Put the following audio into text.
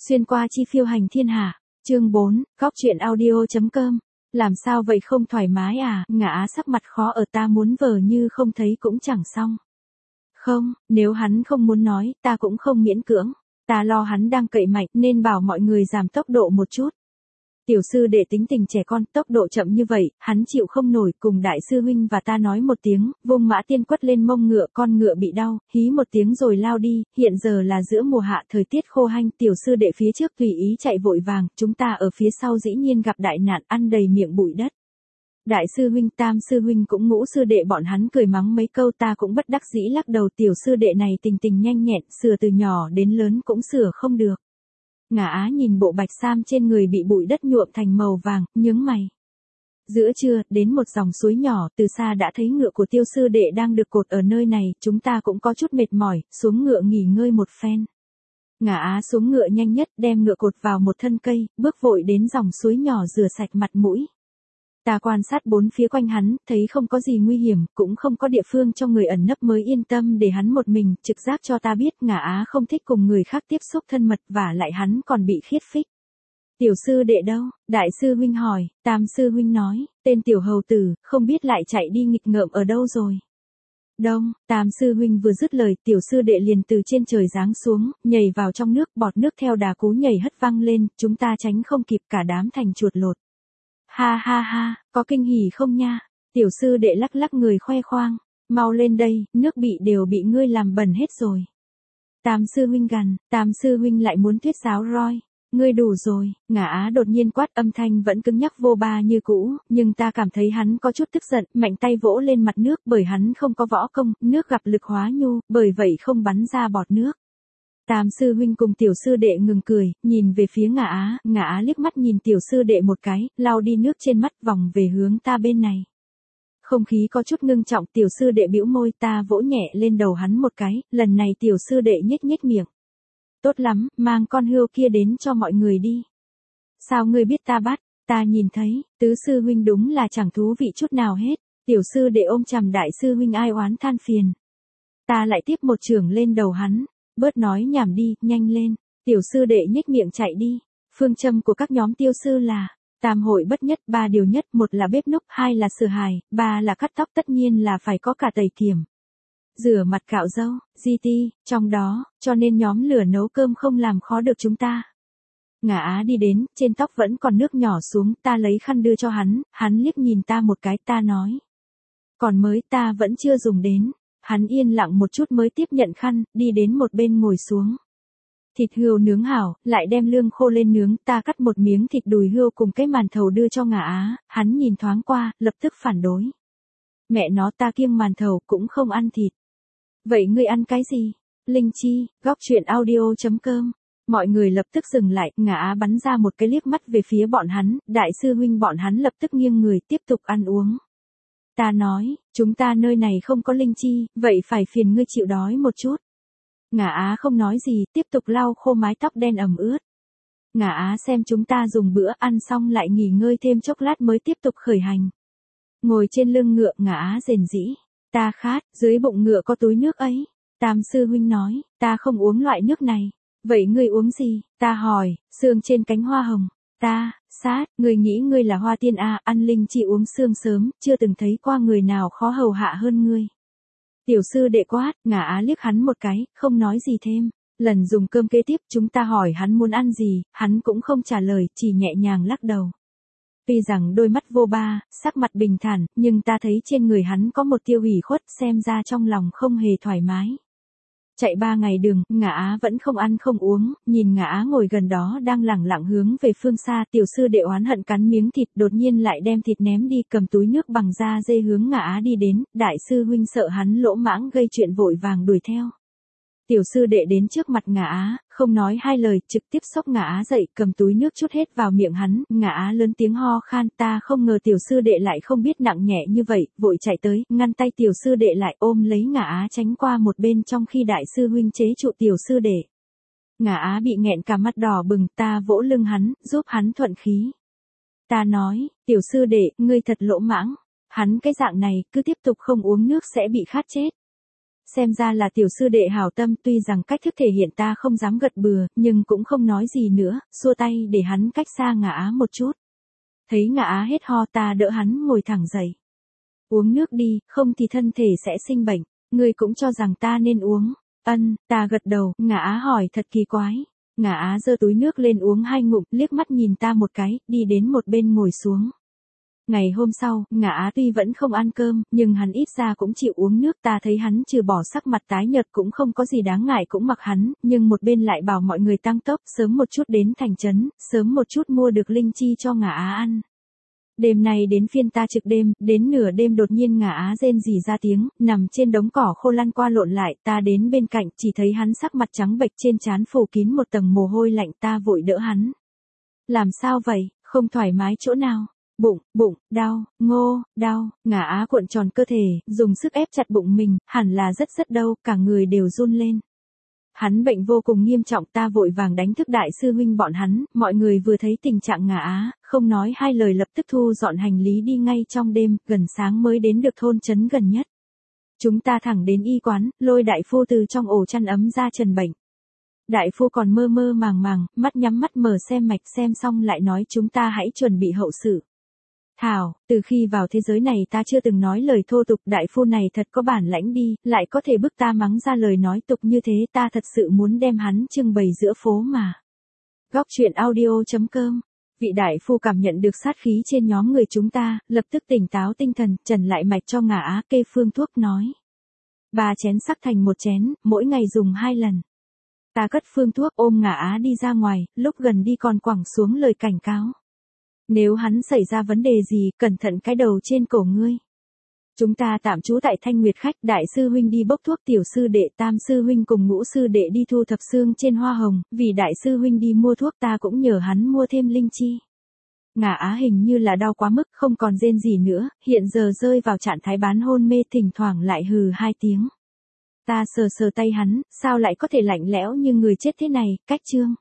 Xuyên qua chi phiêu hành thiên hạ. Chương 4, góc truyện audio.com. Làm sao vậy, không thoải mái à? Ngã Á sắc mặt khó ở, ta muốn vờ như không thấy cũng chẳng xong. Không, nếu hắn không muốn nói, ta cũng không miễn cưỡng. Ta lo hắn đang cậy mạnh nên bảo mọi người giảm tốc độ một chút. Tiểu sư đệ tính tình trẻ con, tốc độ chậm như vậy, hắn chịu không nổi, cùng đại sư huynh và ta nói một tiếng, vung mã tiên quất lên mông ngựa, con ngựa bị đau, hí một tiếng rồi lao đi, hiện giờ là giữa mùa hạ, thời tiết khô hanh, tiểu sư đệ phía trước tùy ý chạy vội vàng, chúng ta ở phía sau dĩ nhiên gặp đại nạn, ăn đầy miệng bụi đất. Đại sư huynh, tam sư huynh cũng ngũ sư đệ bọn hắn cười mắng mấy câu, ta cũng bất đắc dĩ lắc đầu, tiểu sư đệ này tình tình nhanh nhẹn, sửa từ nhỏ đến lớn cũng sửa không được. Ngã Á nhìn bộ bạch sam trên người bị bụi đất nhuộm thành màu vàng, nhướng mày. Giữa trưa, đến một dòng suối nhỏ, từ xa đã thấy ngựa của tiêu sư đệ đang được cột ở nơi này, chúng ta cũng có chút mệt mỏi, xuống ngựa nghỉ ngơi một phen. Ngã Á xuống ngựa nhanh nhất, đem ngựa cột vào một thân cây, bước vội đến dòng suối nhỏ rửa sạch mặt mũi. Ta quan sát bốn phía quanh hắn, thấy không có gì nguy hiểm, cũng không có địa phương cho người ẩn nấp mới yên tâm để hắn một mình, trực giác cho ta biết Ngã Á không thích cùng người khác tiếp xúc thân mật, và lại hắn còn bị khiết phích. Tiểu sư đệ đâu? Đại sư huynh hỏi, tam sư huynh nói, tên tiểu hầu tử, không biết lại chạy đi nghịch ngợm ở đâu rồi. Đông, tam sư huynh vừa dứt lời, tiểu sư đệ liền từ trên trời giáng xuống, nhảy vào trong nước, bọt nước theo đà cú nhảy hất văng lên, chúng ta tránh không kịp, cả đám thành chuột lột. Ha ha ha, có kinh hỉ không nha? Tiểu sư đệ lắc lắc người khoe khoang, mau lên đây, nước đều bị ngươi làm bẩn hết rồi. Tam sư huynh gằn, tam sư huynh lại muốn thuyết giáo roi. Ngươi đủ rồi. Ngã Á đột nhiên quát, âm thanh vẫn cứng nhắc vô ba như cũ, nhưng ta cảm thấy hắn có chút tức giận, mạnh tay vỗ lên mặt nước, bởi hắn không có võ công, nước gặp lực hóa nhu, bởi vậy không bắn ra bọt nước. Tam sư huynh cùng tiểu sư đệ ngừng cười, nhìn về phía Ngã Á liếc mắt nhìn tiểu sư đệ một cái, lau đi nước trên mắt, vòng về hướng ta bên này. Không khí có chút ngưng trọng, tiểu sư đệ bĩu môi, ta vỗ nhẹ lên đầu hắn một cái, lần này tiểu sư đệ nhếch nhếch miệng. Tốt lắm, mang con hươu kia đến cho mọi người đi. Sao ngươi biết ta bắt? Ta nhìn thấy, tứ sư huynh đúng là chẳng thú vị chút nào hết. Tiểu sư đệ ôm chằm đại sư huynh ai oán than phiền. Ta lại tiếp một chưởng lên đầu hắn. Bớt nói nhảm đi, nhanh lên. Tiểu sư đệ nhếch miệng chạy đi. Phương châm của các nhóm tiêu sư là tam hội bất nhất, ba điều nhất, một là bếp núc, hai là sửa hài, ba là cắt tóc, tất nhiên là phải có cả tẩy kiểm. Rửa mặt, cạo râu, GT, trong đó, cho nên nhóm lửa nấu cơm không làm khó được chúng ta. Ngã Á đi đến, trên tóc vẫn còn nước nhỏ xuống, ta lấy khăn đưa cho hắn liếc nhìn ta một cái, ta nói. Còn mới, ta vẫn chưa dùng đến. Hắn yên lặng một chút mới tiếp nhận khăn, đi đến một bên ngồi xuống. Thịt hươu nướng hảo, lại đem lương khô lên nướng, ta cắt một miếng thịt đùi hươu cùng cái màn thầu đưa cho Ngã Á, hắn nhìn thoáng qua, lập tức phản đối. Mẹ nó, ta kiêng màn thầu cũng không ăn thịt. Vậy ngươi ăn cái gì? Linh chi, góc truyện audio.com. Mọi người lập tức dừng lại, Ngã Á bắn ra một cái liếc mắt về phía bọn hắn, đại sư huynh bọn hắn lập tức nghiêng người tiếp tục ăn uống. Ta nói, chúng ta nơi này không có linh chi, vậy phải phiền ngươi chịu đói một chút. Ngã Á không nói gì, tiếp tục lau khô mái tóc đen ẩm ướt. Ngã Á xem chúng ta dùng bữa, ăn xong lại nghỉ ngơi thêm chốc lát mới tiếp tục khởi hành. Ngồi trên lưng ngựa, Ngã Á rền rĩ. Ta khát, dưới bụng ngựa có túi nước ấy. Tam sư huynh nói, ta không uống loại nước này. Vậy ngươi uống gì? Ta hỏi, sương trên cánh hoa hồng. Ta, sát, ngươi nghĩ ngươi là hoa tiên à, ăn linh chi uống sương sớm, chưa từng thấy qua người nào khó hầu hạ hơn ngươi. Tiểu sư đệ quát, Ngã Á liếc hắn một cái, không nói gì thêm. Lần dùng cơm kế tiếp, chúng ta hỏi hắn muốn ăn gì, hắn cũng không trả lời, chỉ nhẹ nhàng lắc đầu. Tuy rằng đôi mắt vô ba, sắc mặt bình thản, nhưng ta thấy trên người hắn có một tia ủy khuất, xem ra trong lòng không hề thoải mái. Chạy 3 ngày đường, Ngã Á vẫn không ăn không uống, nhìn Ngã Á ngồi gần đó đang lẳng lặng hướng về phương xa, tiểu sư đệ oán hận cắn miếng thịt, đột nhiên lại đem thịt ném đi, cầm túi nước bằng da dê hướng Ngã Á đi đến, đại sư huynh sợ hắn lỗ mãng gây chuyện vội vàng đuổi theo. Tiểu sư đệ đến trước mặt Ngã Á, không nói hai lời, trực tiếp xốc Ngã Á dậy, cầm túi nước chút hết vào miệng hắn, Ngã Á lớn tiếng ho khan, ta không ngờ tiểu sư đệ lại không biết nặng nhẹ như vậy, vội chạy tới, ngăn tay tiểu sư đệ lại, ôm lấy Ngã Á tránh qua một bên, trong khi đại sư huynh chế trụ tiểu sư đệ. Ngã Á bị nghẹn cả mắt đỏ bừng, ta vỗ lưng hắn, giúp hắn thuận khí. Ta nói, tiểu sư đệ, ngươi thật lỗ mãng, hắn cái dạng này, cứ tiếp tục không uống nước sẽ bị khát chết. xem ra là tiểu sư đệ hảo tâm, tuy rằng cách thức thể hiện ta không dám gật bừa, nhưng cũng không nói gì nữa, xua tay để hắn cách xa Ngả Á một chút. Thấy Ngả Á hết ho ta đỡ hắn ngồi thẳng dậy. Uống nước đi, không thì thân thể sẽ sinh bệnh, ngươi cũng cho rằng ta nên uống. Ân, ta gật đầu, Ngả Á hỏi thật kỳ quái. Ngả Á giơ túi nước lên uống 2 ngụm, liếc mắt nhìn ta một cái, đi đến một bên ngồi xuống. Ngày hôm sau, Ngả Á tuy vẫn không ăn cơm, nhưng hắn ít ra cũng chịu uống nước, ta thấy hắn trừ bỏ sắc mặt tái nhợt cũng không có gì đáng ngại cũng mặc hắn, nhưng một bên lại bảo mọi người tăng tốc, sớm một chút đến thành trấn, sớm một chút mua được linh chi cho Ngả Á ăn. Đêm nay đến phiên ta trực đêm, đến nửa đêm đột nhiên Ngả Á rên rỉ ra tiếng, nằm trên đống cỏ khô lăn qua lộn lại, ta đến bên cạnh, chỉ thấy hắn sắc mặt trắng bệch trên trán phủ kín một tầng mồ hôi lạnh, ta vội đỡ hắn. Làm sao vậy, không thoải mái chỗ nào? Bụng, đau, đau, Ngả Á cuộn tròn cơ thể, dùng sức ép chặt bụng mình, hẳn là rất đau, cả người đều run lên. Hắn bệnh vô cùng nghiêm trọng, ta vội vàng đánh thức đại sư huynh bọn hắn, mọi người vừa thấy tình trạng Ngả Á, không nói hai lời lập tức thu dọn hành lý đi ngay trong đêm, gần sáng mới đến được thôn trấn gần nhất. Chúng ta thẳng đến y quán, lôi đại phu từ trong ổ chăn ấm ra trần bệnh. Đại phu còn mơ màng, mắt nhắm mắt mở xem mạch, xem xong lại nói chúng ta hãy chuẩn bị hậu sự. Thảo, từ khi vào thế giới này ta chưa từng nói lời thô tục, đại phu này thật có bản lãnh đi, lại có thể bức ta mắng ra lời nói tục như thế, ta thật sự muốn đem hắn trưng bày giữa phố mà. Góc truyện audio.com. Vị đại phu cảm nhận được sát khí trên nhóm người chúng ta, lập tức tỉnh táo tinh thần, trần lại mạch cho Ngả Á, kê phương thuốc nói. 3 chén sắc thành 1 chén, mỗi ngày dùng 2 lần. Ta cất phương thuốc ôm Ngả Á đi ra ngoài, lúc gần đi còn quẳng xuống lời cảnh cáo. Nếu hắn xảy ra vấn đề gì, cẩn thận cái đầu trên cổ ngươi. Chúng ta tạm trú tại Thanh Nguyệt khách, đại sư huynh đi bốc thuốc, tiểu sư đệ, tam sư huynh cùng ngũ sư đệ đi thu thập xương trên hoa hồng, vì đại sư huynh đi mua thuốc ta cũng nhờ hắn mua thêm linh chi. Ngả Á hình như là đau quá mức, không còn rên gì nữa, hiện giờ rơi vào trạng thái bán hôn mê, thỉnh thoảng lại hừ 2 tiếng. Ta sờ tay hắn, sao lại có thể lạnh lẽo như người chết thế này, cách chương.